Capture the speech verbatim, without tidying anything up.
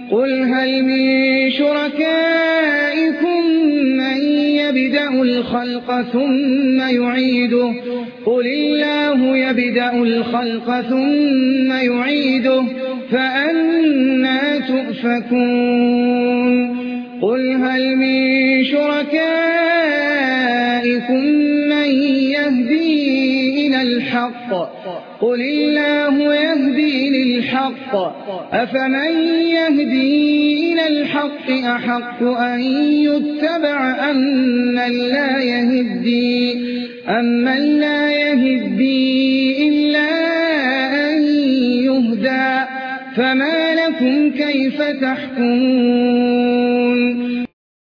قل هل من شركائكم من يبدأ الخلق ثم يعيده قل الله يبدأ الخلق ثم يعيده فأنى تؤفكون قل هل من شركائكم من يهدي إلى الحق قل الله يهدي للحق أفمن يهدي إلى الحق أحق أن يتبع أمن لا يهدي أمن لا يهدي إلا أن يهدى فما لكم كيف تحكمون